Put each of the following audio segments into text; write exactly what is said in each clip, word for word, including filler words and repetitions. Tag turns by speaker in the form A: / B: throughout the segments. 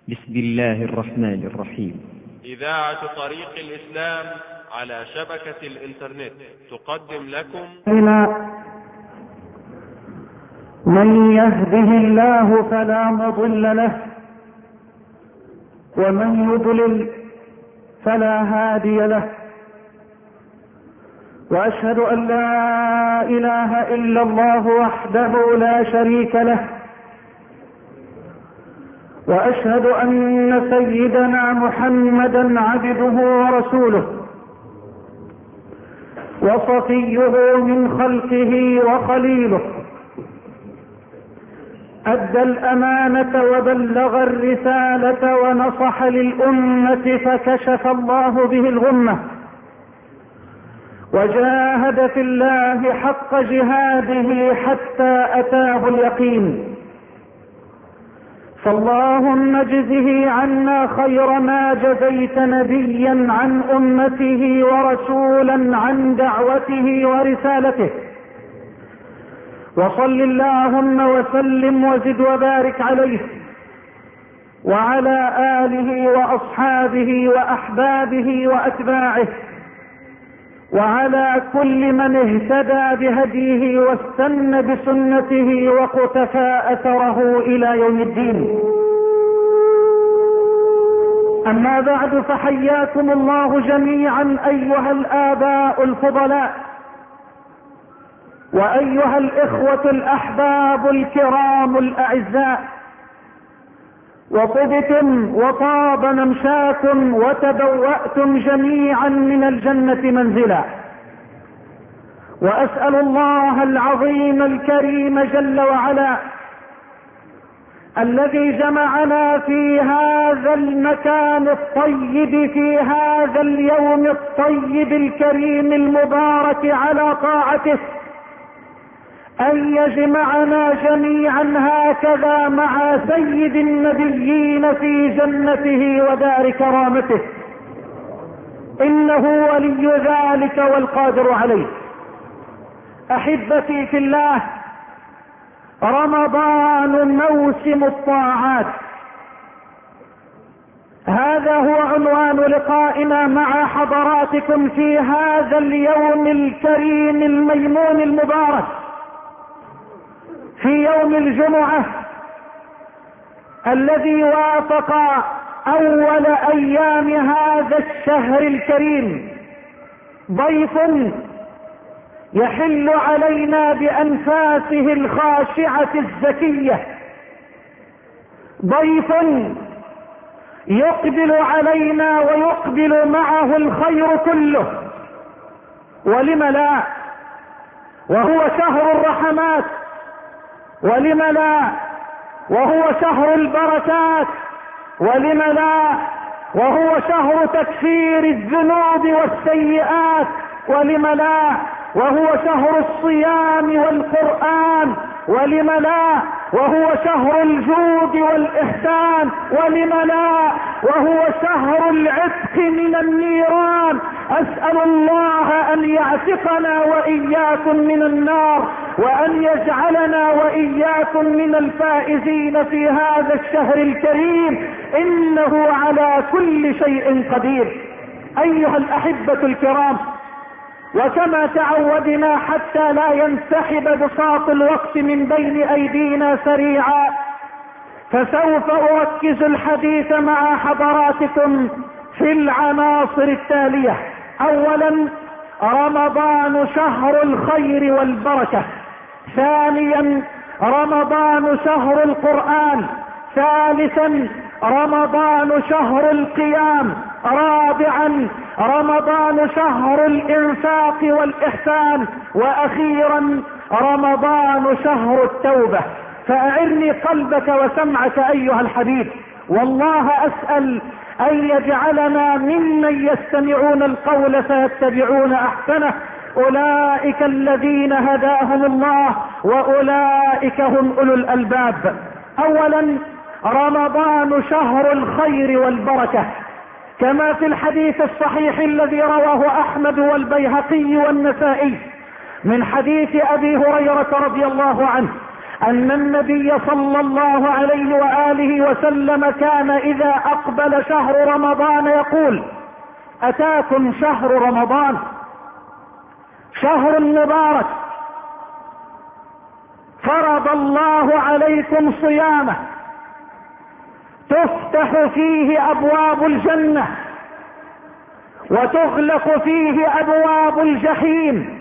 A: بسم الله الرحمن الرحيم.
B: إذاعة طريق الإسلام على شبكة الإنترنت تقدم لكم
C: من يهده الله فلا مضل له ومن يضلل فلا هادي له، وأشهد أن لا إله إلا الله وحده لا شريك له، وأشهد أن سيدنا محمدا عبده ورسوله وصفيه من خلقه وخليله، أدى الأمانة وبلغ الرسالة ونصح للأمة فكشف الله به الغمة، وجاهد في الله حق جهاده حتى أتاه اليقين. فاللهم اجزه عنا خير ما جزيت نبيا عن أمته ورسولا عن دعوته ورسالته، وصل اللهم وسلم وزد وبارك عليه وعلى آله وأصحابه وأحبابه وأتباعه وعلى كل من اهتدى بهديه واستنى بسنته وقتفى أثره إلى يوم الدين. أما بعد، فحياكم الله جميعا أيها الآباء الفضلاء وأيها الإخوة الأحباب الكرام الأعزاء، وطبتم وطاب ممشاكم وتبوأتم جميعا من الجنة منزلا، وأسأل الله العظيم الكريم جل وعلا الذي جمعنا في هذا المكان الطيب في هذا اليوم الطيب الكريم المبارك على طاعته أن يجمعنا جميعا هكذا مع سيد النبيين في جنته ودار كرامته، إنه ولي ذلك والقادر عليه. أحبتي في الله، رمضان موسم الطاعات، هذا هو عنوان لقائنا مع حضراتكم في هذا اليوم الكريم الميمون المبارك، في يوم الجمعة الذي وافق أول أيام هذا الشهر الكريم. ضيف يحل علينا بأنفاسه الخاشعة الزكية، ضيف يقبل علينا ويقبل معه الخير كله، ولم لا، وهو شهر الرحمات، ولم لا، وهو شهر البركات، ولم لا، وهو شهر تكفير الذنوب والسيئات، ولم لا، وهو شهر الصيام والقرآن، ولم لا، وهو شهر الجود والإحسان، ولم لا، وهو شهر العتق من النيران. أسأل الله أن يعتقنا وإياكم من النار، وأن يجعلنا وإياكم من الفائزين في هذا الشهر الكريم، إنه على كل شيء قدير. أيها الأحبة الكرام، وكما تعودنا حتى لا ينسحب بساط الوقت من بين أيدينا سريعا، فسوف أركز الحديث مع حضراتكم في العناصر التالية. أولا، رمضان شهر الخير والبركة. ثانيا، رمضان شهر القرآن. ثالثا، رمضان شهر القيام. رابعا، رمضان شهر الإنفاق والإحسان. وأخيرا، رمضان شهر التوبة. فأعرني قلبك وسمعك أيها الحبيب، والله أسأل أن يجعلنا ممن يستمعون القول فيتبعون أحسنه. أولئك الذين هداهم الله وأولئك هم أولو الألباب. أولا، رمضان شهر الخير والبركة، كما في الحديث الصحيح الذي رواه أحمد والبيهقي والنسائي من حديث أبي هريرة رضي الله عنه ان النبي صلى الله عليه وآله وسلم كان اذا اقبل شهر رمضان يقول: اتاكم شهر رمضان شهر مبارك فرض الله عليكم صيامه، تفتح فيه ابواب الجنة وتغلق فيه ابواب الجحيم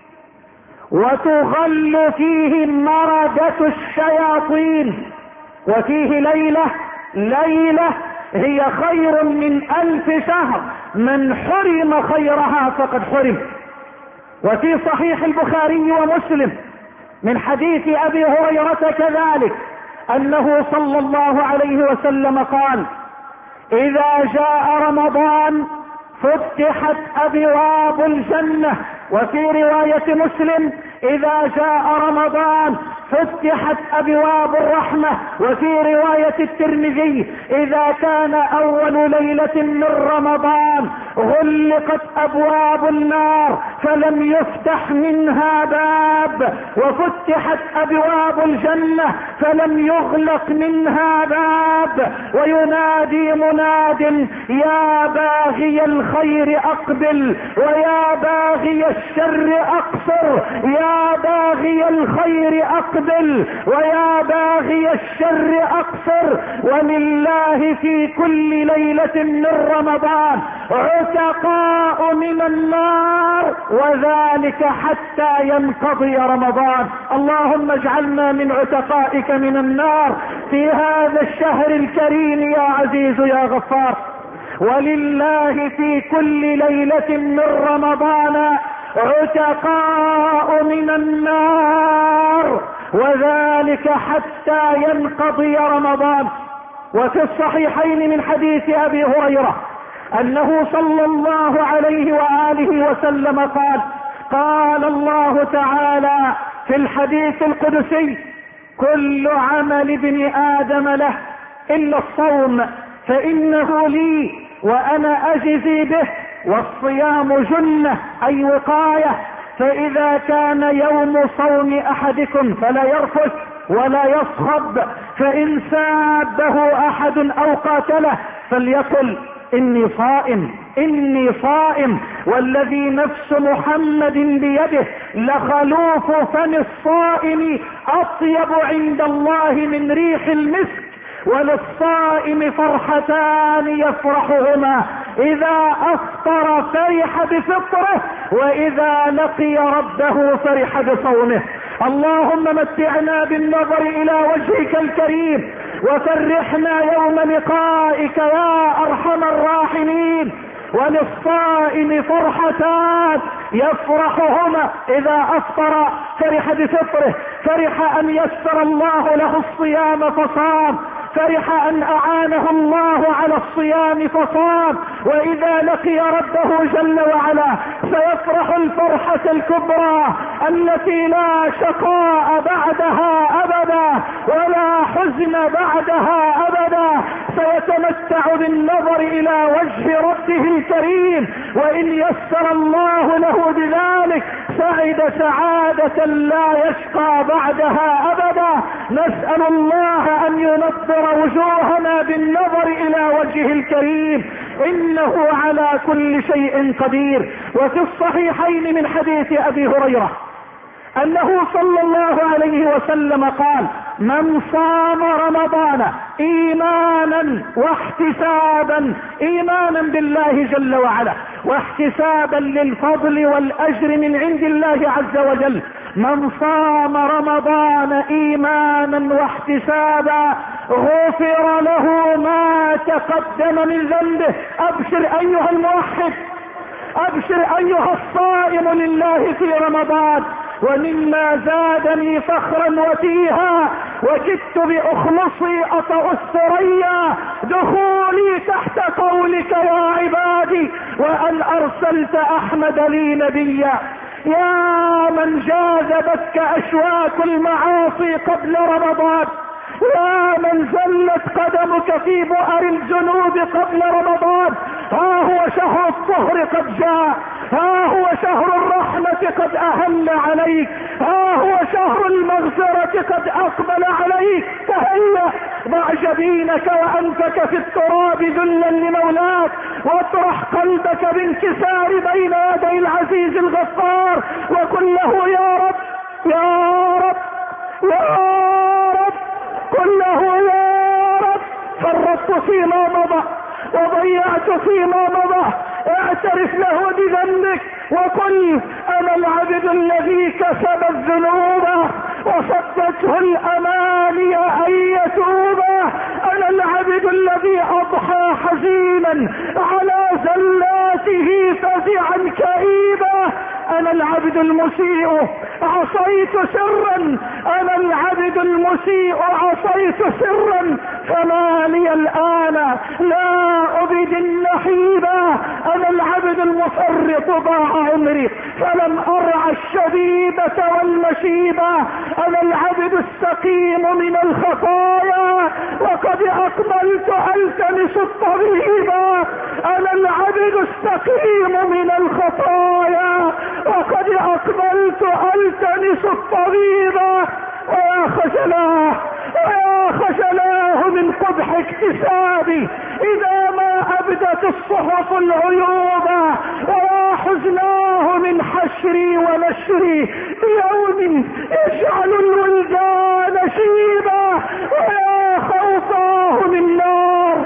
C: وتغل فيه مردة الشياطين، وفيه ليلة ليلة هي خير من الف شهر، من حرم خيرها فقد حرم. وفي صحيح البخاري ومسلم من حديث ابي هريرة كذلك انه صلى الله عليه وسلم قال: اذا جاء رمضان فتحت ابواب الجنة. وفي رواية مسلم: اذا جاء رمضان فتحت ابواب الرحمة. وفي رواية الترمذي: اذا كان اول ليلة من رمضان غلقت ابواب النار فلم يفتح منها باب، وفتحت ابواب الجنة فلم يغلق منها باب. وينادي مناد: يا باغي الخير اقبل ويا باغي الشر اقصر، يا باغي الخير اقبل ويا باغي الشر اقصر. ولله في كل ليلة من رمضان عتقاء من النار، وذلك حتى ينقضي رمضان. اللهم اجعلنا من عتقائك من النار في هذا الشهر الكريم يا عزيز يا غفار. ولله في كل ليلة من رمضان عتقاء من النار، وذلك حتى ينقضي رمضان. وفي الصحيحين من حديث ابي هريرة انه صلى الله عليه وآله وسلم قال: قال الله تعالى في الحديث القدسي: كل عمل ابن آدم له إلا الصوم فإنه لي وأنا أجزي به، والصيام جنة أي وقاية، فإذا كان يوم صوم أحدكم فلا يرفث ولا يصخب، فإن سابه أحد أو قاتله فليقل: إني صائم إني صائم، والذي نفس محمد بيده لخلوف فم الصائم أطيب عند الله من ريح المسك. وللصائم فرحتان يفرحهما: إذا أفطر فرح بفطره، وإذا لقي ربه فرح بصومه. اللهم متعنا بالنظر إلى وجهك الكريم، وفرحنا يوم لقائك يا أرحم الراحمين. وللصائم فرحتان يفرحهما: إذا أفطر فرح بفطره، فرح أن يسر الله له الصيام فصام، فرح أن أعانه الله على الصيام فصام، وإذا لقي ربه جل وعلا سيفرح الفرحة الكبرى التي لا شقاء بعدها أبدا ولا حزن بعدها أبدا. سيتمتع بالنظر إلى وجه ربه الكريم، وإن يسر الله له بذلك سعد سعادة لا يشقى بعدها أبدا. نسأل الله أن ينظر وجوهنا بالنظر إلى وجهه الكريم، إنه على كل شيء قدير. وفي الصحيحين من حديث أبي هريرة أنه صلى الله عليه وسلم قال: من صام رمضان إيمانا واحتسابا، إيمانا بالله جل وعلا واحتسابا للفضل والأجر من عند الله عز وجل، من صام رمضان إيمانا واحتسابا غفر له ما تقدم من ذنبه. أبشر أيها الموحد، أبشر أيها الصائم لله في رمضان. ومما زادني فخرا وتيها وكدت بأخلصي أطأ الثريا دخولي تحت قولك يا عبادي، وأن أرسلت أحمد لي نبيا. يا من جاذبتك أشواك المعاصي قبل رمضان، يا من زلت قدمك في بؤر الذنوب قبل رمضان، ها هو شهر الطهر قد جاء، ها هو شهر الرحمة قد أهل عليك، ها هو شهر المغفرة قد أقبل عليك. تهيأ، ضع جبينك وأنفك في التراب ذلا لمولاك، واطرح قلبك بانكسار بين يدي العزيز الغفار، وقل له يا رب يا رب يا رب، قل له يا رب فرطت فيما مضى وضيعت فيما مضى. اعترف له بذنبك وقل انا العبد الذي كسب الذنوب وصدته الاماني ان يتوب، انا العبد الذي اضحى حزينا على زلاته فزعا كئيبا، انا العبد المسيء عصيت سرا، انا العبد المسيء عصيت سرا، فما لي الان لا ابد النحيبا، انا العبد المفرط ضاع عمري فلم ارعى الشبيبة والمشيبة، انا العبد السقيم من الخطايا وقد اقبلت التمس الطبيبا، انا العبد السقيم من الخطايا وقد اقبلت التمس الطبيبا. ويا خجلاه ويا خجلاه من قبح اكتسابي اذا ما ابدت الصحف العيوب، ويا حزناه من حشري ونشري بيوم يجعل الولدان شيبا، ويا خوفاه من نار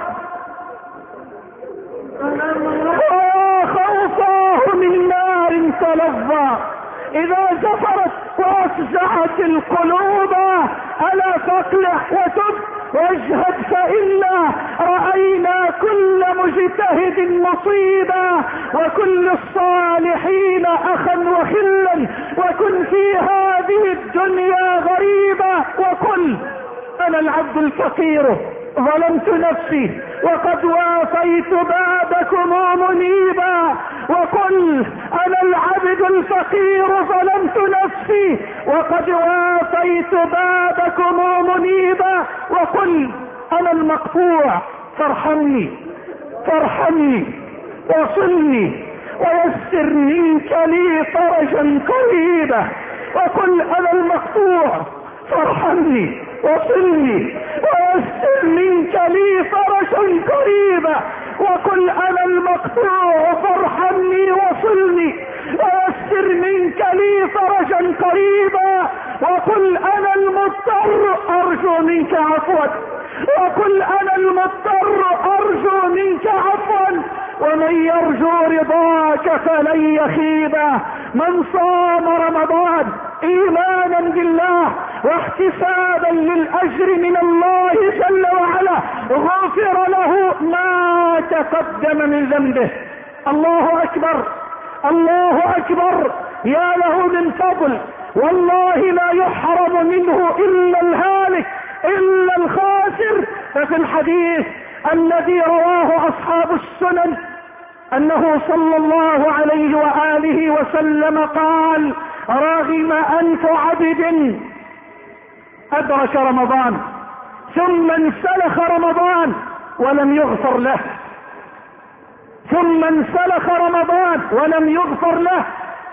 C: ويا خوفاه من نار تلظى اذا زفرت وافزعت القلوب، الا فاقلع وتب واجهد فإنا رأينا كل مجتهد مصيبا، وكل الصالحين اخا وخلا، وكن في هذه الدنيا غريبا. وقل انا العبد الفقير ظلمت نفسي وقد وافيت بابكم منيبا، وقل انا العبد الفقير ظلمت نفسي وقد وافيت بابكم منيبا، وقل انا المقطوع فارحمني فارحمني وصلني ويسر منك لي فرجا قريبا، وقل انا المقطوع فارحمني وصلني ويسر منك لي فرجا قريبا، وقل انا المقطوع فارحمني وصلني ويسر منك لي فرجا قريبا، وقل انا المضطر ارجو منك عفوا، وقل انا المضطر ارجو منك عفوا، ومن يرجو رضاك فلن يخيبا. من صام رمضان ايمانا بالله واحتسابا للاجر من الله جل وعلا غفر له ما تقدم من ذنبه. الله اكبر الله اكبر، يا له من فضل، والله لا يحرم منه الا الهالك الا الخاسر. ففي الحديث الذي رواه اصحاب السنن انه صلى الله عليه واله وسلم قال رغم انف عبد ادرك رمضان ثم انسلخ رمضان ولم يغفر له، ثم انسلخ رمضان ولم يغفر له.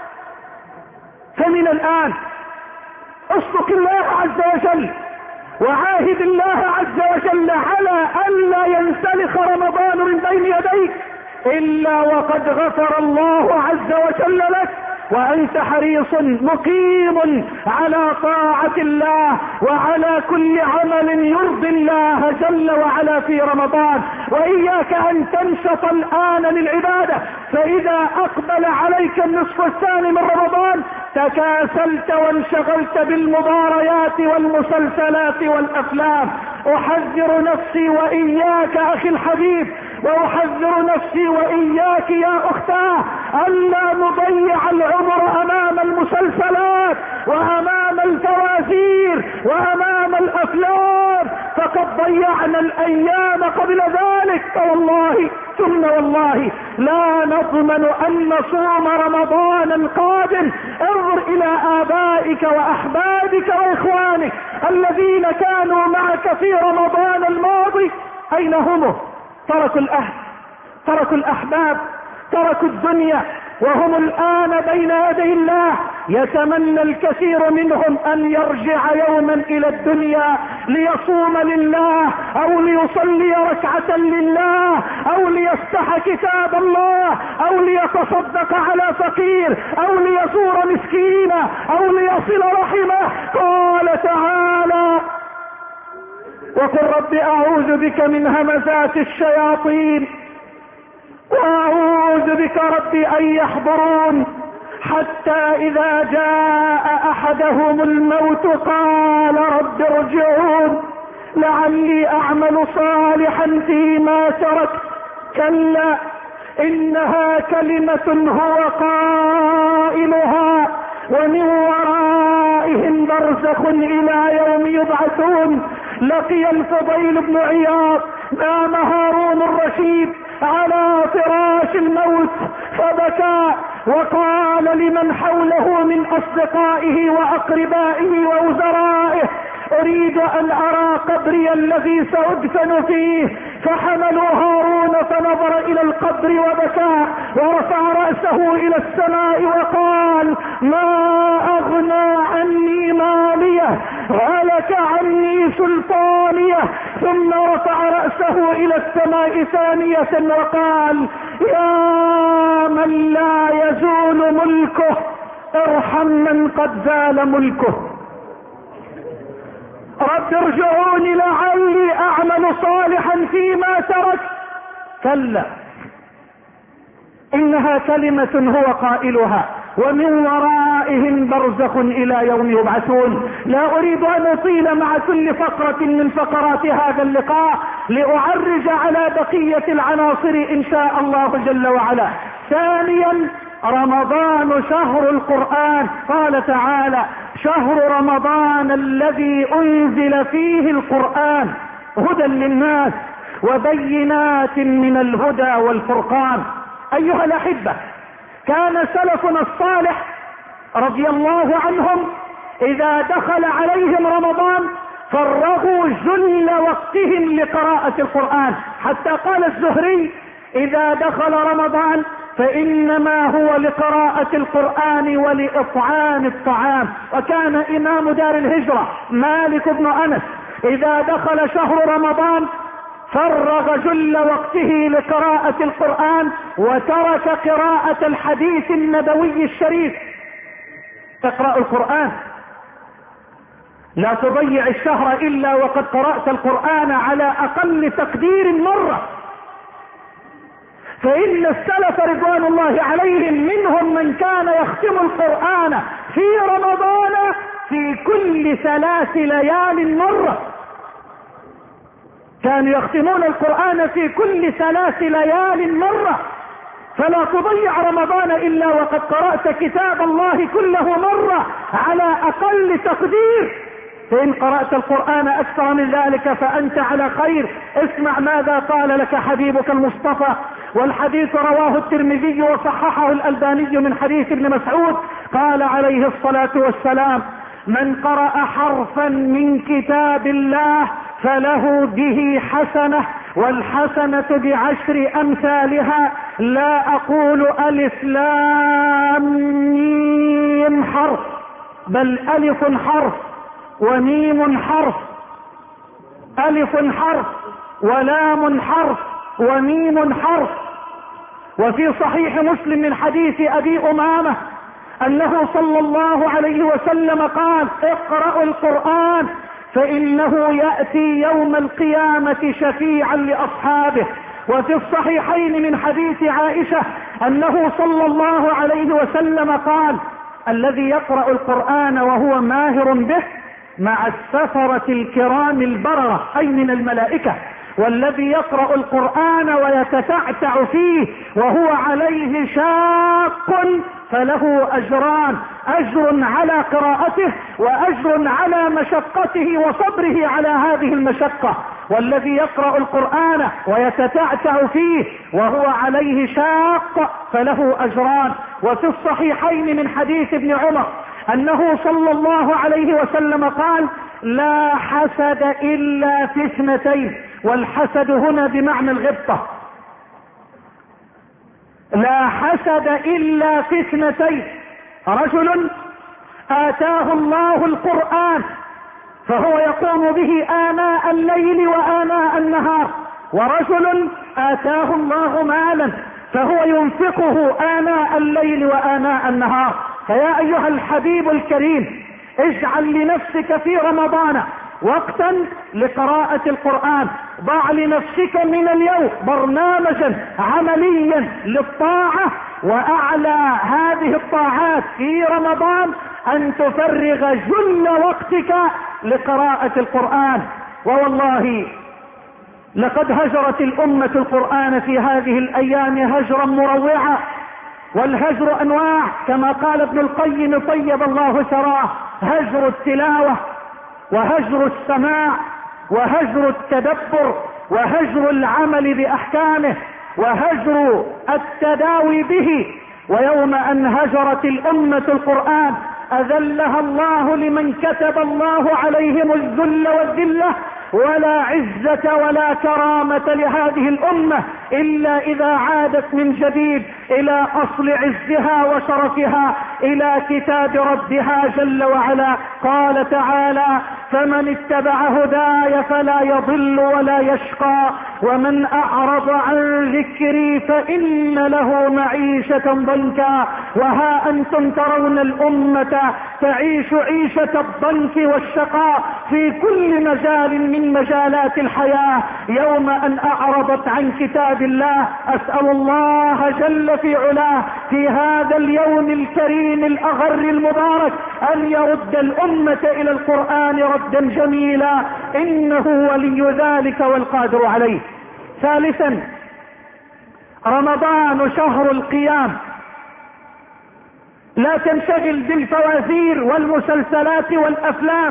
C: فمن الان اصدق الله عز وجل وعاهد الله عز وجل على الا ينسلخ رمضان من بين يديك الا وقد غفر الله عز وجل لك، وانت حريص مقيم على طاعة الله وعلى كل عمل يرضي الله جل وعلا في رمضان. واياك ان تنشط الان للعبادة، فاذا اقبل عليك النصف الثاني من رمضان تكاسلت وانشغلت بالمباريات والمسلسلات والافلام. احذر نفسي واياك اخي الحبيب، واحذر نفسي واياك يا اختاه الا نضيع العمر امام المسلسلات وامام الفوازير وامام الافلام، فقد ضيعنا الايام قبل ذلك. فوالله ثم والله لا نضمن ان نصوم رمضان القادم. انظر الى ابائك واحبابك واخوانك الذين كانوا معك في رمضان الماضي، اين هم؟ تركوا الاهل، تركوا الاحباب، تركوا الدنيا، وهم الآن بين يدي الله. يتمنى الكثير منهم أن يرجع يوما إلى الدنيا ليصوم لله أو ليصلي ركعة لله أو ليفتح كتاب الله أو ليتصدق على فقير أو ليزور مسكينا أو ليصل رحمه. قال تعالى: وقل رب أعوذ بك من همزات الشياطين وأعوذ بك رب أن يحضرون، حتى إذا جاء أحدهم الموت قال رب ارجعون لعلي أعمل صالحا فيما تركت. كلا إنها كلمة هو قائلها ومن ورائهم برزخ إلى يوم يبعثون. لقي الفضيل بن عياض نام هارون الرشيد على فراش الموت فبكى وقال لمن حوله من أصدقائه وأقربائه ووزرائه: أريد أن أرى قبري الذي سأدفن فيه. فحملوا هارون فنظر إلى القبر وبكى ورفع رأسه إلى السماء وقال: ما أغنى عني ماليه هلك عني سلطانيه. ثم رفع رأسه إلى السماء ثانية وقال: يا من لا يزول ملكه ارحم من قد زال ملكه. رب ارجعوني لعلي أعمل صالحا فيما ترك. كلا إنها كلمة هو قائلها ومن ورائهم برزخ إلى يوم يبعثون. لا أريد أن أطيل مع كل فقرة من فقرات هذا اللقاء لأعرج على بقية العناصر إن شاء الله جل وعلا. ثانيا، رمضان شهر القرآن. قال تعالى: شهر رمضان الذي أنزل فيه القرآن هدى للناس وبينات من الهدى والفرقان. أيها الأحبة، كان سلفنا الصالح رضي الله عنهم إذا دخل عليهم رمضان فرغوا جل وقتهم لقراءة القرآن، حتى قال الزهري: إذا دخل رمضان فإنما هو لقراءة القرآن ولإطعام الطعام. وكان إمام دار الهجرة مالك بن أنس إذا دخل شهر رمضان فرغ جل وقته لقراءة القرآن وترك قراءة الحديث النبوي الشريف. تقرأ القرآن، لا تضيع الشهر إلا وقد قرأت القرآن على أقل تقدير مرة. فإن السلف رضوان الله عليهم منهم من كان يختم القرآن في رمضان في كل ثلاث ليال مرة. كانوا يختمون القرآن في كل ثلاث ليال مرة. فلا تضيع رمضان إلا وقد قرأت كتاب الله كله مرة على أقل تقدير. فإن قرأت القرآن أكثر من ذلك فأنت على خير. اسمع ماذا قال لك حبيبك المصطفى، والحديث رواه الترمذي وصححه الألباني من حديث ابن مسعود. قال عليه الصلاة والسلام: من قرأ حرفا من كتاب الله فله به حسنة والحسنة بعشر أمثالها. لا أقول ألف لام ميم حرف، بل ألف حرف وميم حرف، ألف حرف ولام حرف وميم حرف. وفي صحيح مسلم من حديث أبي أمامة أنه صلى الله عليه وسلم قال: اقرأوا القرآن فإنه يأتي يوم القيامة شفيعا لأصحابه. وفي الصحيحين من حديث عائشة أنه صلى الله عليه وسلم قال: الذي يقرأ القرآن وهو ماهر به مع السفرة الكرام البررة، أي من الملائكة. والذي يقرأ القرآن ويتتعتع فيه وهو عليه شاق فله أجران: أجر على قراءته وأجر على مشقته وصبره على هذه المشقة. والذي يقرأ القرآن ويتتعتع فيه وهو عليه شاق فله أجران. وفي الصحيحين من حديث ابن عمر أنه صلى الله عليه وسلم قال: لا حسد إلا في اثنتين. والحسد هنا بمعنى الغبطة. لا حسد الا في اثنتين: رجل اتاه الله القرآن فهو يقوم به آناء الليل وآناء النهار، ورجل آتاه الله مالا فهو ينفقه آناء الليل وآناء النهار. فيا أيها الحبيب الكريم، اجعل لنفسك في رمضان وقتا لقراءة القرآن. ضع لنفسك من اليوم برنامجا عمليا للطاعة، وأعلى هذه الطاعات في رمضان أن تفرغ جل وقتك لقراءة القرآن. ووالله لقد هجرت الأمة القرآن في هذه الأيام هجرا مروعا، والهجر أنواع كما قال ابن القيم طيب الله ثراه: هجر التلاوة، وهجر السماع، وهجر التدبر، وهجر العمل بأحكامه، وهجر التداوي به. ويوم أن هجرت الأمة القرآن أذلها الله لمن كتب الله عليهم الذل والذلة، ولا عزة ولا كرامة لهذه الأمة إلا إذا عادت من جديد إلى أصل عزها وشرفها، إلى كتاب ربها جل وعلا. قال تعالى: فمن اتبع هداي فلا يضل ولا يشقى، ومن أعرض عن ذكري فإن له معيشة ضنكا. وها أنتم ترون الأمة تعيش عيشة الضنك والشقاء في كل مجال من مجالات الحياة يوم أن أعرضت عن كتاب الله. أسأل الله جل في علاه في هذا اليوم الكريم الأغر المبارك أن يرد الأمة إلى القرآن ردا جميلا، إنه ولي ذلك والقادر عليه. ثالثا، رمضان شهر القيام. لا تنشغل بالفوازير والمسلسلات والأفلام،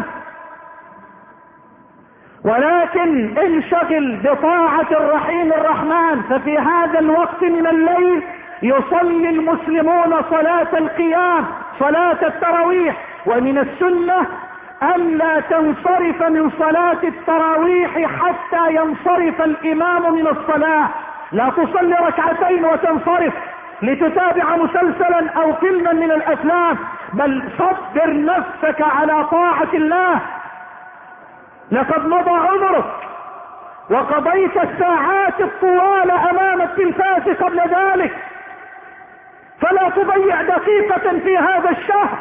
C: ولكن انشغل بطاعة الرحيم الرحمن. ففي هذا الوقت من الليل يصلي المسلمون صلاة القيام، صلاة التراويح. ومن السنة أن لا تنصرف من صلاة التراويح حتى ينصرف الإمام من الصلاة. لا تصلي ركعتين وتنصرف لتتابع مسلسلا أو فيلما من الأفلام، بل صبر نفسك على طاعة الله. لقد مضى عمرك وقضيت الساعات الطوال أمام التلفاز قبل ذلك، فلا تضيع دقيقة في هذا الشهر.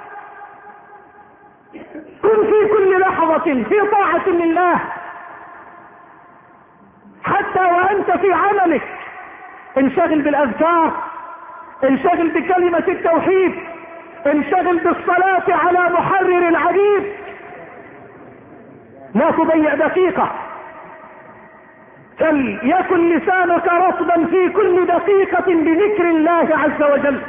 C: كن في كل لحظة في طاعة لله، حتى وأنت في عملك. انشغل بالأذكار، انشغل بكلمة التوحيد، انشغل بالصلاة على محرر العبيد. لا تضيع دقيقة، فليكن لسانك رطبا في كل دقيقة بذكر الله عز وجل.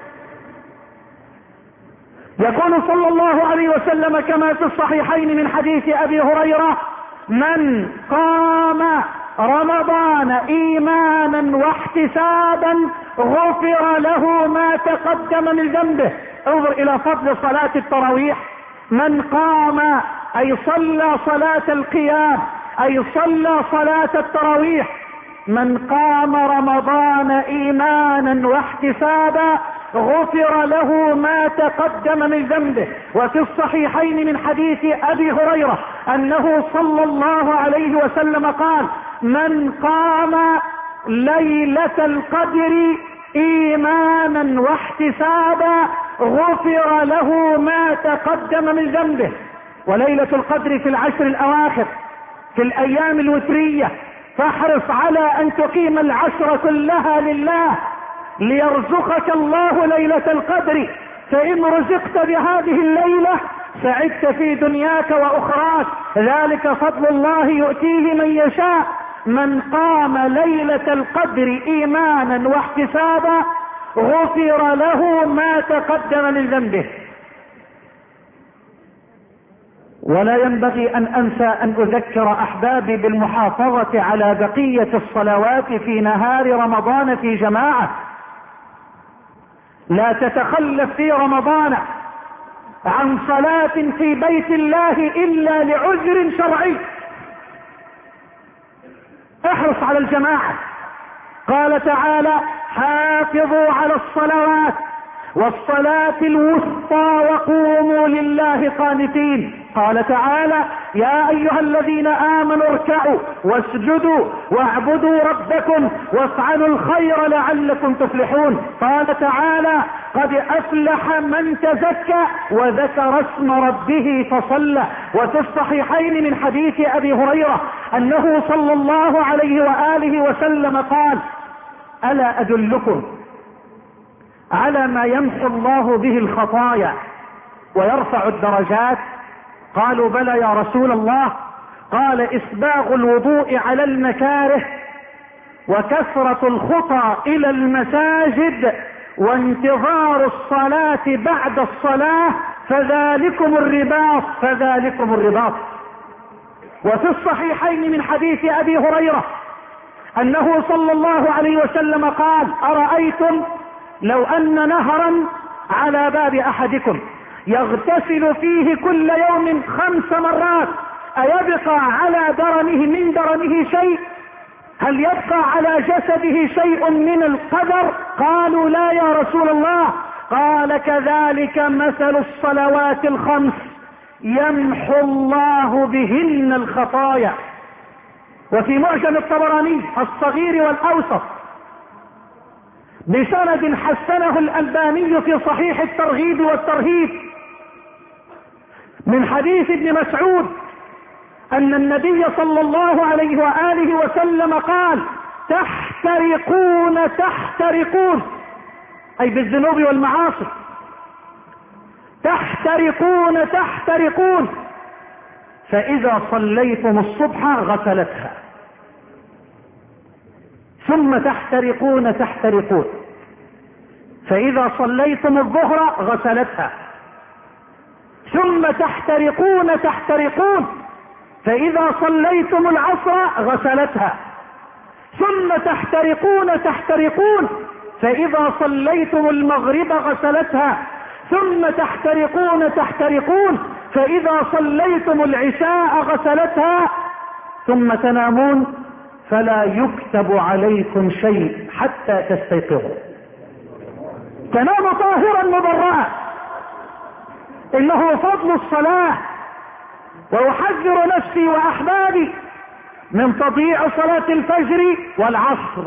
C: يقول صلى الله عليه وسلم كما في الصحيحين من حديث أبي هريرة: من قام رمضان إيمانا واحتسابا غفر له ما تقدم من ذنبه. انظر إلى فضل صلاة التراويح. من قام أي صلى صلاة القيام، أي صلى صلاة التراويح. من قام رمضان إيمانا واحتسابا غفر له ما تقدم من ذنبه. وفي الصحيحين من حديث أبي هريرة أنه صلى الله عليه وسلم قال: من قام ليلة القدر إيمانا واحتسابا غفر له ما تقدم من ذنبه. وليلة القدر في العشر الأواخر في الأيام الوترية، فاحرص على أن تقيم العشر كلها لله ليرزقك الله ليلة القدر. فإن رزقت بهذه الليلة سعدت في دنياك وأخراك، ذلك فضل الله يؤتيه من يشاء. من قام ليلة القدر إيمانا واحتسابا غفر له ما تقدم من ذنبه. ولا ينبغي أن أنسى أن أذكر أحبابي بالمحافظة على بقية الصلوات في نهار رمضان في جماعة. لا تتخلف في رمضان عن صلاة في بيت الله إلا لعذر شرعي. احرص على الجماعة، قال تعالى: حافظوا على الصلوات والصلاة الوسطى وقوموا لله قانتين. قال تعالى: يا أيها الذين آمنوا اركعوا واسجدوا واعبدوا ربكم وافعلوا الخير لعلكم تفلحون. قال تعالى: قد أفلح من تزكى وذكر اسم ربه فصلى. وفي الصحيحين من حديث أبي هريرة أنه صلى الله عليه وآله وسلم قال: ألا أدلكم على ما يمحو الله به الخطايا ويرفع الدرجات؟ قالوا: بلى يا رسول الله. قال: إسباغ الوضوء على المكاره وكثرة الخطى إلى المساجد وانتظار الصلاة بعد الصلاة فذلكم الرباط فذلكم الرباط. وفي الصحيحين من حديث أبي هريرة أنه صلى الله عليه وسلم قال: أرأيتم لو أن نهرا على باب أحدكم يغتسل فيه كل يوم خمس مرات أيبقى على درنه من درنه شيء؟ هل يبقى على جسده شيء من القدر؟ قالوا: لا يا رسول الله. قال: كذلك مثل الصلوات الخمس يمحو الله بهن الخطايا. وفي معجم الطبراني الصغير والأوسط بسند حسنه الألباني في صحيح الترغيب والترهيب من حديث ابن مسعود أن النبي صلى الله عليه وآله وسلم قال: تحترقون تحترقون، أي بالذنوب والمعاصي، تحترقون تحترقون، فإذا صليتم الصبح غسلتها، ثم تحترقون تحترقون، فإذا صليتم الظهر غسلتها، ثم تحترقون تحترقون، فإذا صليتم العصر غسلتها، ثم تحترقون تحترقون، فإذا صليتم المغرب غسلتها، ثم تحترقون تحترقون، فإذا صليتم العشاء غسلتها، ثم تنامون فلا يكتب عليكم شيء حتى تستيقظوا. تنام طاهرا مبرأ. إنه فضل الصلاة. وأحذر نفسي وأحبابي من تضييع صلاة الفجر والعصر.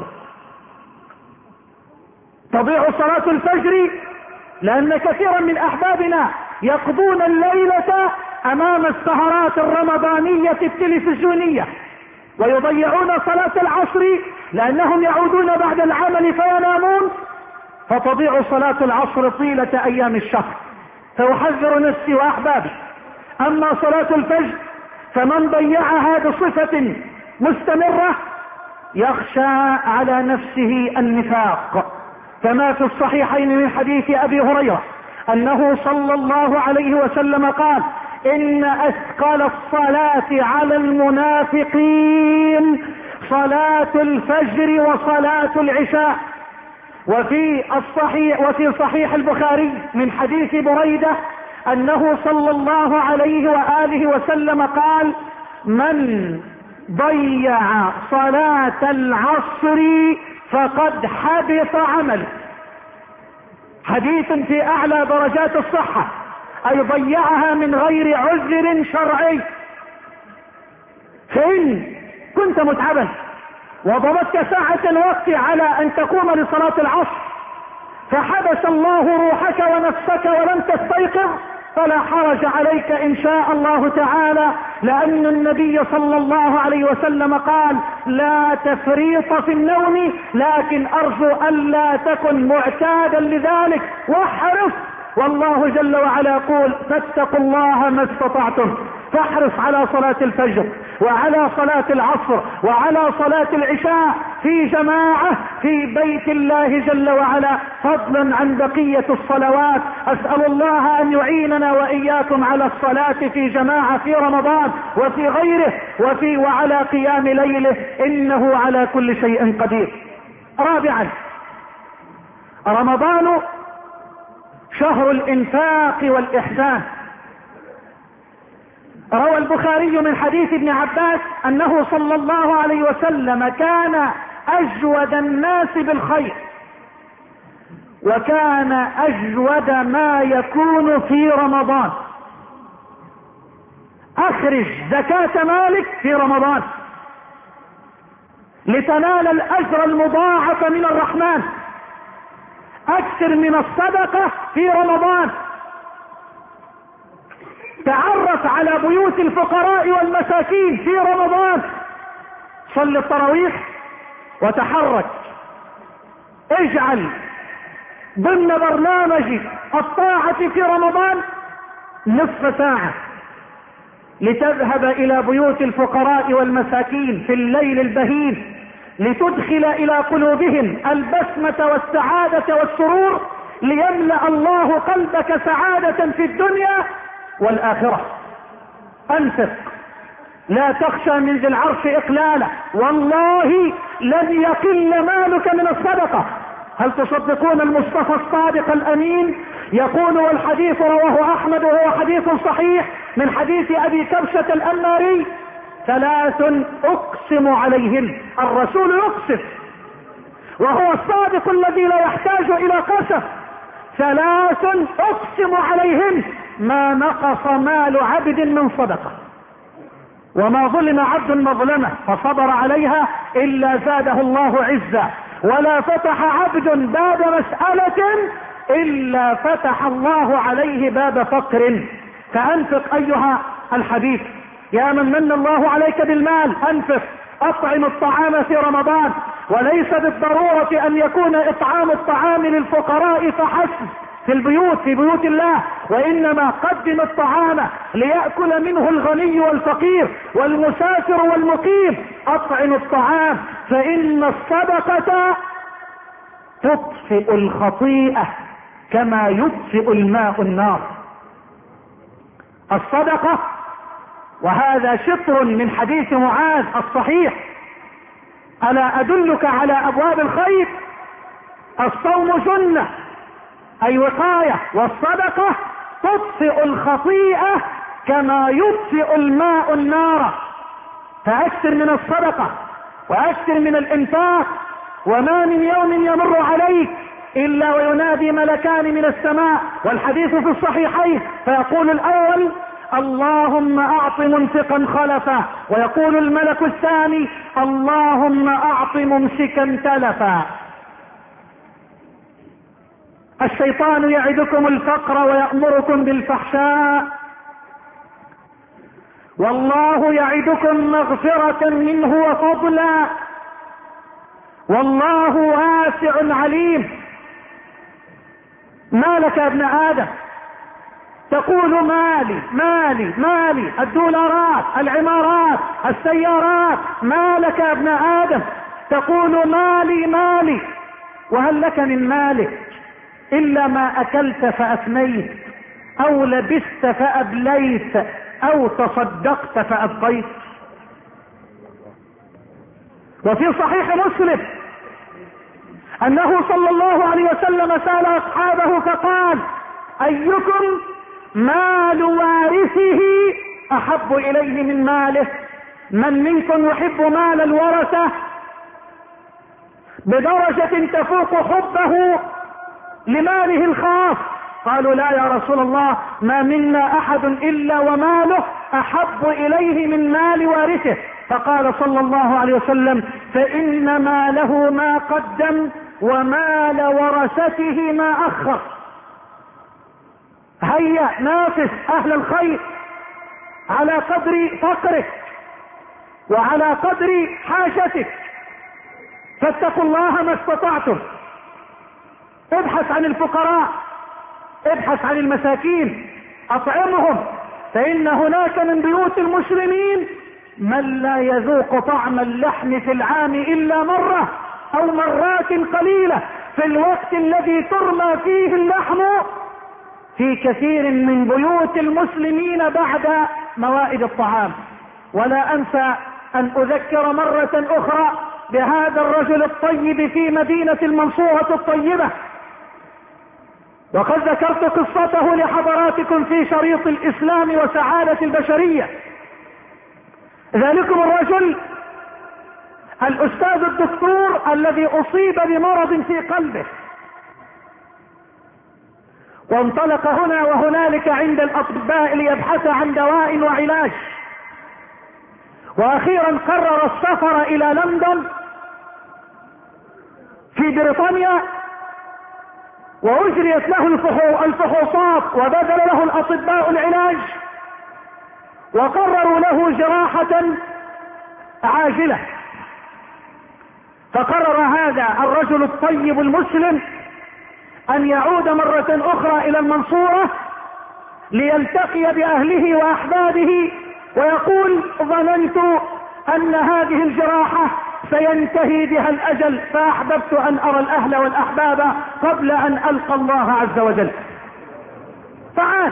C: تضيع صلاة الفجر لأن كثيرا من أحبابنا يقضون الليلة أمام السهرات الرمضانية التلفزيونية، ويضيعون صلاة العصر لأنهم يعودون بعد العمل فينامون، فتضيع صلاة العصر طيلة أيام الشهر. فأحذر نفسي وأحبابي. أما صلاة الفجر فمن ضيعها بصفة مستمرة يخشى على نفسه النفاق، كما في الصحيحين من حديث أبي هريرة أنه صلى الله عليه وسلم قال: إن أثقل الصلاة على المنافقين صلاة الفجر وصلاة العشاء. وفي الصحيح وفي صحيح البخاري من حديث بريدة أنه صلى الله عليه وآله وسلم قال: من ضيع صلاة العصر فقد حبط عمله. حديث في أعلى درجات الصحة، أي ضيعها من غير عذر شرعي. فإن كنت متعبا وضبطت ساعة الوقت على أن تقوم لصلاة العصر فحبس الله روحك ونفسك ولم تستيقظ، فلا حرج عليك إن شاء الله تعالى، لأن النبي صلى الله عليه وسلم قال: لا تفريط في النوم، لكن أرجو ألا تكن معتادا لذلك واحرص. والله جل وعلا يقول: فاتقوا الله ما استطعتم. فاحرص على صلاة الفجر وعلى صلاة العصر وعلى صلاة العشاء في جماعة في بيت الله جل وعلا، فضلا عن بقية الصلوات. أسأل الله أن يعيننا وإياكم على الصلاة في جماعة في رمضان وفي غيره وفي وعلى قيام ليله، إنه على كل شيء قدير. رابعا، رمضان شهر الإنفاق والإحسان. روى البخاري من حديث ابن عباس أنه صلى الله عليه وسلم كان اجود الناس بالخير، وكان اجود ما يكون في رمضان. اخرج زكاة مالك في رمضان لتنال الاجر المضاعف من الرحمن. اكثر من الصدقة في رمضان. تعرف على بيوت الفقراء والمساكين في رمضان. صل التراويح وتحرك. اجعل ضمن برنامج الطاعة في رمضان نصف ساعة لتذهب الى بيوت الفقراء والمساكين في الليل البهيم، لتدخل الى قلوبهم البسمة والسعادة والسرور، ليملأ الله قلبك سعادة في الدنيا والآخرة. انفق، لا تخشى من ذي العرش اقلالا، والله لن يقل مالك من الصدقة. هل تصدقون المصطفى الصادق الامين يقول، والحديث رواه احمد وهو حديث صحيح من حديث ابي كبشة الانماري: ثلاث اقسم عليهن. الرسول يقسم وهو الصادق الذي لا يحتاج الى قسم. ثلاث اقسم عليهن: ما نقص مال عبد من صدقة، وما ظلم عبد مظلمة فصبر عليها الا زاده الله عزا، ولا فتح عبد باب مسألة الا فتح الله عليه باب فقر. فانفق ايها الحبيب، يا من من الله عليك بالمال، انفق. اطعم الطعام في رمضان، وليس بالضرورة ان يكون اطعام الطعام للفقراء فحسب في البيوت في بيوت الله، وانما قدم الطعام ليأكل منه الغني والفقير والمسافر والمقيم. اطعم الطعام، فان الصدقة تطفئ الخطيئة كما يطفئ الماء النار. الصدقة، وهذا شطر من حديث معاذ الصحيح: ألا أدلك على أبواب الخير؟ الصوم جنة أي وقاية، والصدقة تطفئ الخطيئة كما يطفئ الماء النار. فأكثر من الصدقة وأكثر من الإنفاق. وما من يوم يمر عليك إلا وينادي ملكان من السماء، والحديث في الصحيحين، فيقول الأول: اللهم أعط منفقا خلفا، ويقول الملك الثاني: اللهم أعط ممسكا تلفا. الشيطان يعدكم الفقر ويأمركم بالفحشاء، والله يعدكم مغفرة منه وفضلا، والله واسع عليم. ما لك يا ابن آدم تقول مالي مالي مالي، الدولارات، العمارات، السيارات، ما لك يا ابن آدم تقول مالي مالي، وهل لك من مالك إلا ما أكلت فأفنيت، أو لبست فأبليت، أو تصدقت فأبقيت. وفي صحيح مسلم أنه صلى الله عليه وسلم سأل أصحابه فقال: أيكم مال وارثه أحب إليه من ماله؟ من منكم يحب مال الورثة بدرجة تفوق حبه لماله الخاص؟ قالوا: لا يا رسول الله، ما منا أحد إلا وماله أحب إليه من مال وارثه. فقال صلى الله عليه وسلم: فإن ماله ما قدم ومال ورثته ما أخر. هيا نافس أهل الخير على قدر فقرك وعلى قدر حاجتك، فاتقوا الله ما استطعتم. ابحث عن الفقراء، ابحث عن المساكين، اطعمهم، فإن هناك من بيوت المسلمين من لا يذوق طعم اللحم في العام إلا مرة أو مرات قليلة، في الوقت الذي ترمى فيه اللحم في كثير من بيوت المسلمين بعد موائد الطعام. ولا أنسى أن أذكر مرة أخرى بهذا الرجل الطيب في مدينة المنصورة الطيبة، وقد ذكرت قصته لحضراتكم في شريط الإسلام وسعادة البشرية. ذلكم الرجل الاستاذ الدكتور الذي اصيب بمرض في قلبه، وانطلق هنا وهنالك عند الاطباء ليبحث عن دواء وعلاج، واخيرا قرر السفر الى لندن في بريطانيا، واجريت له الفحوصات وبذل له الاطباء العلاج، وقرروا له جراحة عاجلة. فقرر هذا الرجل الطيب المسلم ان يعود مرة اخرى الى المنصورة ليلتقي باهله واحبابه، ويقول ظننت ان هذه الجراحة سينتهي بها الاجل، فاحببت ان ارى الاهل والاحباب قبل ان القى الله عز وجل. فعاد،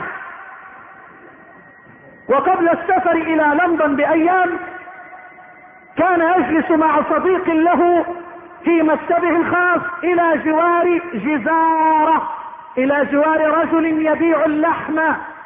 C: وقبل السفر الى لندن بايام كان يجلس مع صديق له في مكتبه الخاص الى جوار جزارة، الى جوار رجل يبيع اللحم،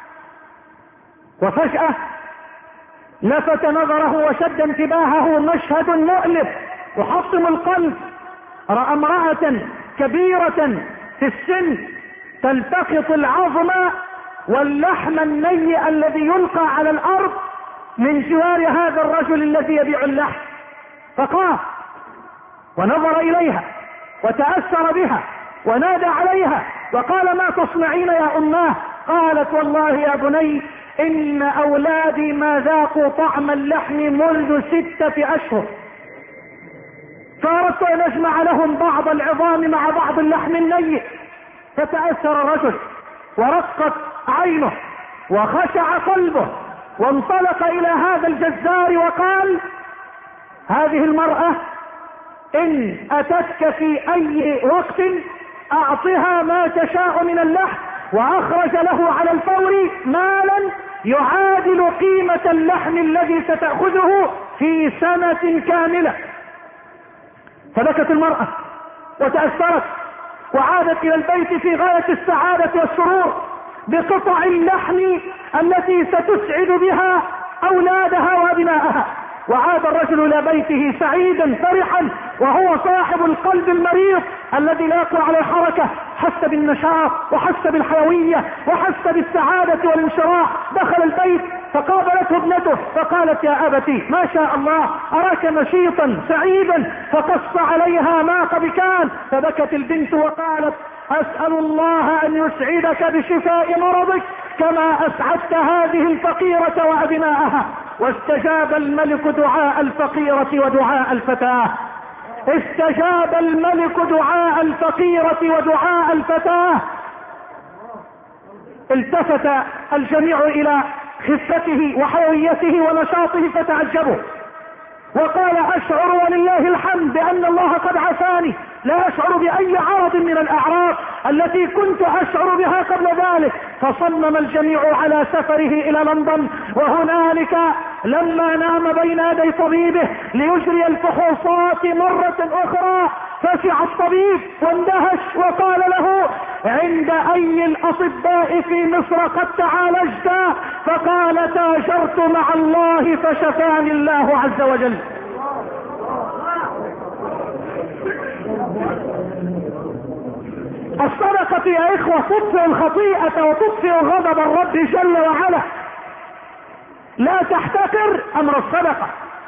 C: وفجأة لفت نظره وشد انتباهه مشهد مؤلم وحطم القلب. رأى امرأة كبيرة في السن تلتقط العظم واللحم الني الذي يلقى على الارض من جوار هذا الرجل الذي يبيع اللحم، فقام ونظر اليها وتأثر بها ونادى عليها وقال: ما تصنعين يا اماه؟ قالت: والله يا بني ان اولادي ما ذاقوا طعم اللحم منذ ستة اشهر، فاردت ان اجمع لهم بعض العظام مع بعض اللحم الني. فتأثر الرجل ورقت عينه وخشع قلبه، وانطلق الى هذا الجزار وقال: هذه المرأة ان اتتك في اي وقت اعطها ما تشاء من اللحم، واخرج له على الفور مالا يعادل قيمة اللحم الذي ستأخذه في سنة كاملة. فبكت المرأة وتأثرت وعادت الى البيت في غاية السعادة والسرور بقطع اللحم التي ستسعد بها اولادها وابنائها. وعاد الرجل الى بيته سعيدا فرحا، وهو صاحب القلب المريض الذي لا يقوى على الحركة، حس بالنشاط وحس بالحيوية وحس بالسعادة والانشراح. دخل البيت فقابلته ابنته فقالت: يا ابتي ما شاء الله اراك نشيطا سعيدا. فقص عليها ما قد كان، فبكت البنت وقالت: اسأل الله ان يسعدك بشفاء مرضك كما اسعدت هذه الفقيرة وابنائها. واستجاب الملك دعاء الفقيرة ودعاء الفتاة، استجاب الملك دعاء الفقيرة ودعاء الفتاة. التفت الجميع الى خفته وحيويته ونشاطه فتعجبوا، وقال: اشعر ولله الحمد بان الله قد عافاني، لا اشعر باي عرض من الاعراض التي كنت اشعر بها قبل ذلك. فصمم الجميع على سفره الى لندن، وهنالك لما نام بين يدي طبيبه ليجري الفحوصات مرة اخرى فزع الطبيب واندهش وقال له: عند اي الاطباء في مصر قد تعالجت؟ فقال: تاجرت مع الله فشفاني الله عز وجل. الصدقة يا اخوة تطفئ الخطيئة وتطفئ غضب الرب جل وعلا. لا تحتقر امر الصدقة،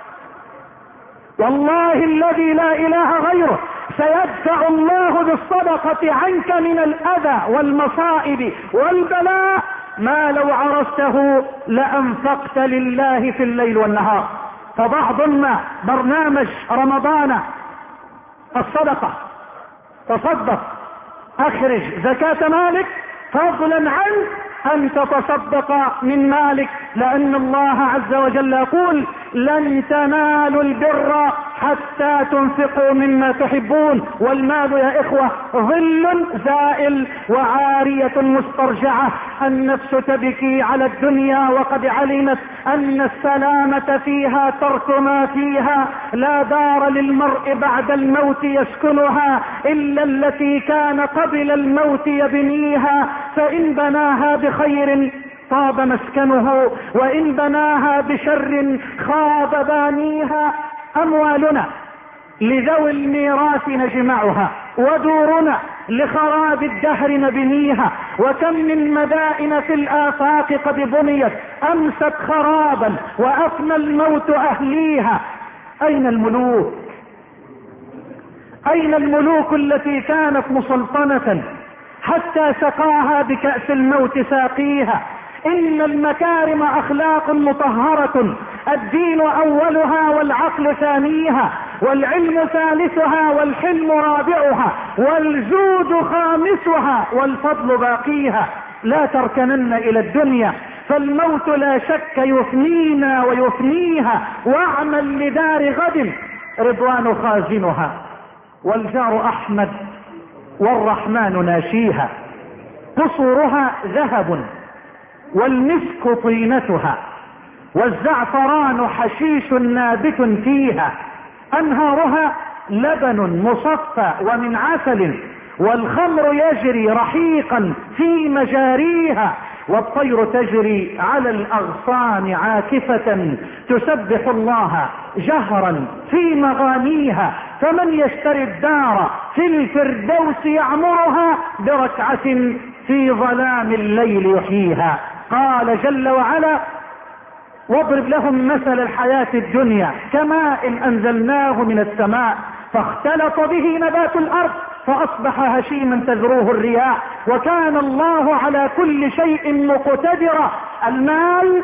C: والله الذي لا اله غيره سيدفع الله بالصدقة عنك من الاذى والمصائب والبلاء ما لو عرفته لانفقت لله في الليل والنهار. فضع ضمن برنامج رمضان الصدقة، تصدق، اخرج زكاة مالك فضلا عن ان تتصدق من مالك، لان الله عز وجل يقول: لن تنالوا البر حتى تنفقوا مما تحبون. والمال يا اخوة ظل زائل وعارية مسترجعة. النفس تبكي على الدنيا وقد علمت ان السلامة فيها ترك ما فيها. لا دار للمرء بعد الموت يسكنها الا التي كان قبل الموت يبنيها، فان بناها بخير طاب مسكنه وان بناها بشر خاب بانيها. اموالنا لذوي الميراث نجمعها، ودورنا لخراب الدهر نبنيها. وكم من مدائن في الآفاق قد بنيت أمست خرابا وأفنى الموت أهليها. أين الملوك؟ أين الملوك التي كانت مسلطنة حتى سقاها بكأس الموت ساقيها؟ إن المكارم أخلاق مطهرة، الدين أولها والعقل ثانيها، والعلم ثالثها والحلم رابعها، والجود خامسها والفضل باقيها. لا تركنن إلى الدنيا فالموت لا شك يفنينا ويفنيها، واعمل لدار غد رضوان خازنها، والجار أحمد والرحمن ناشيها. قصورها ذهب والمسك طينتها، والزعفران حشيش نابت فيها. أنهارها لبن مصفى ومن عسل، والخمر يجري رحيقا في مجاريها، والطير تجري على الأغصان عاكفة تسبح الله جهرا في مغانيها. فمن يشتري الدار في الفردوس يعمرها بركعة في ظلام الليل يحييها. قال جل وعلا: واضرب لهم مثل الحياة الدنيا كماء أنزلناه من السماء فاختلط به نبات الأرض فأصبح هشيما تذروه الرياح وكان الله على كل شيء مقتدرا. المال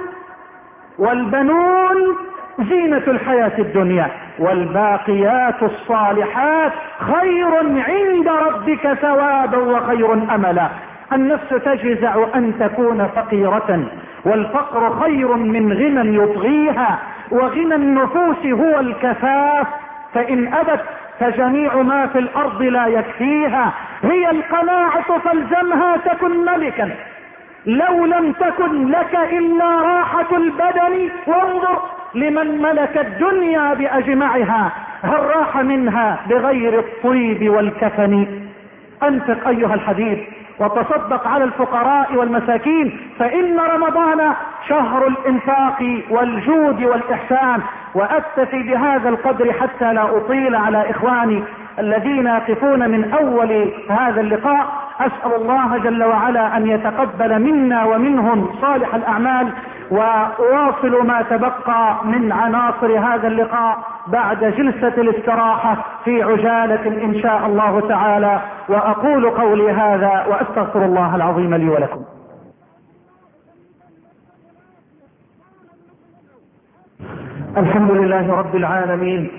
C: والبنون زينة الحياة الدنيا، والباقيات الصالحات خير عند ربك ثوابا وخير أملا. النفس تجزع أن تكون فقيرة، والفقر خير من غنى يطغيها، وغنى النفوس هو الكفاف، فإن أبت فجميع ما في الأرض لا يكفيها. هي القناعة فالزمها تكن ملكا، لو لم تكن لك إلا راحة البدن، وانظر لمن ملك الدنيا بأجمعها هل راح منها بغير الطيب والكفن. أنفق أيها الحبيب وتصدق على الفقراء والمساكين، فإن رمضان شهر الإنفاق والجود والإحسان. وأكتفي بهذا القدر حتى لا أطيل على إخواني الذين يقفون من أول هذا اللقاء. أسأل الله جل وعلا أن يتقبل منا ومنهم صالح الأعمال، وأواصل ما تبقى من عناصر هذا اللقاء بعد جلسة الاستراحة في عجالة إن شاء الله تعالى. وأقول قولي هذا وأستغفر الله العظيم لي ولكم. الحمد لله رب العالمين،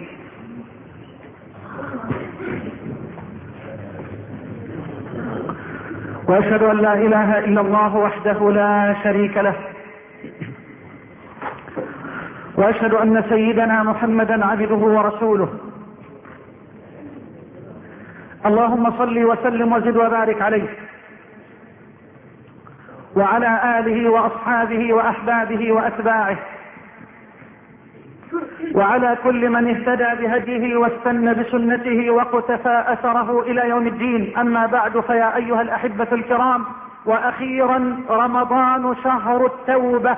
C: وأشهد أن لا إله إلا الله وحده لا شريك له، وأشهد أن سيدنا محمدا عبده ورسوله. اللهم صل وسلم وزد وبارك عليه وعلى آله وأصحابه وأحبابه وأتباعه، وعلى كل من اهتدى بهديه واستنى بسنته وقتفى أثره إلى يوم الدين. أما بعد، فيا أيها الأحبة الكرام، وأخيرا رمضان شهر التوبة.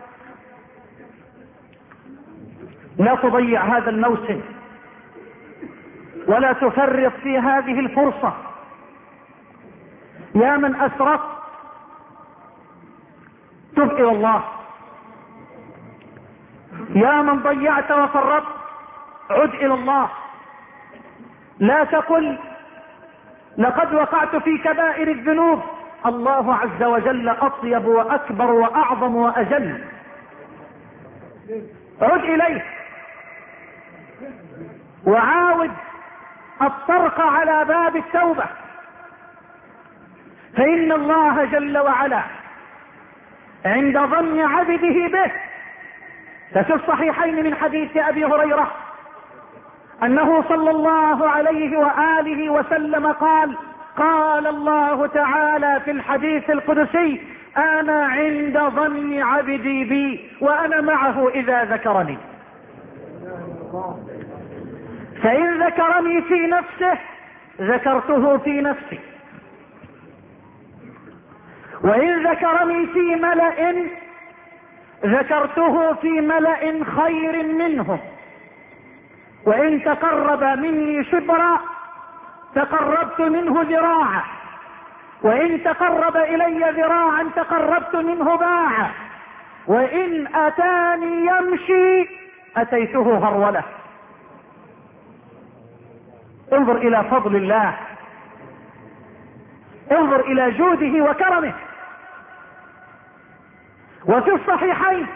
C: لا تضيع هذا الموسم ولا تفرط في هذه الفرصة. يا من أسرفت تب إلى الله، يا من ضيعت وفرطت عد إلى الله. لا تقل لقد وقعت في كبائر الذنوب، الله عز وجل أطيب وأكبر وأعظم وأجل. عد إليه وعاود الطرق على باب التوبة، فإن الله جل وعلا عند ظن عبده به. ففي الصحيحين من حديث أبي هريرة أنه صلى الله عليه وآله وسلم قال: قال الله تعالى في الحديث القدسي: أنا عند ظن عبدي بي وأنا معه إذا ذكرني. فإن ذكرني في نفسه ذكرته في نفسي، وإن ذكرني في ملأ ذكرته في ملأ خير منه، وإن تقرب مني شبرا تقربت منه ذراعا، وإن تقرب إلي ذراعا تقربت منه باعا، وإن أتاني يمشي أتيته هرولة. انظر إلى فضل الله، انظر إلى جوده وكرمه. وفي الصحيحين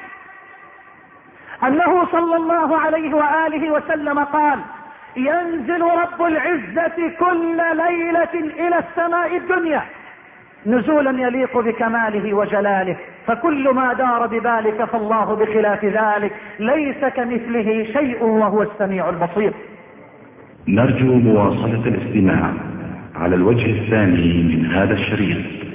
C: أنه صلى الله عليه وآله وسلم قال: ينزل رب العزة كل ليلة إلى السماء الدنيا نزولا يليق بكماله وجلاله، فكل ما دار ببالك فالله بخلاف ذلك، ليس كمثله شيء وهو السميع البصير.
D: نرجو مواصلة الاستماع على الوجه الثاني من هذا الشريط.